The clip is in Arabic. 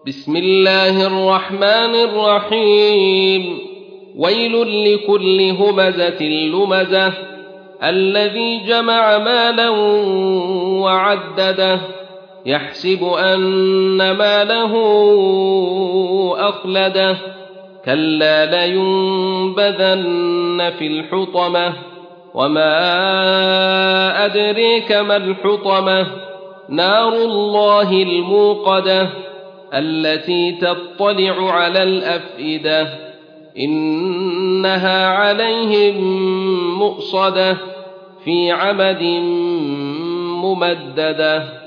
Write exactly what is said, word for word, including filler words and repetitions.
بسم الله الرحمن الرحيم ويل لكل همزة لمزة الذي جمع مالا وعدده يحسب أن ماله أخلده كلا لينبذن في الحطمة وما أدريك ما الحطمة نار الله الموقدة التي تطلع على الأفئدة إنها عليهم مؤصدة في عمد ممددة.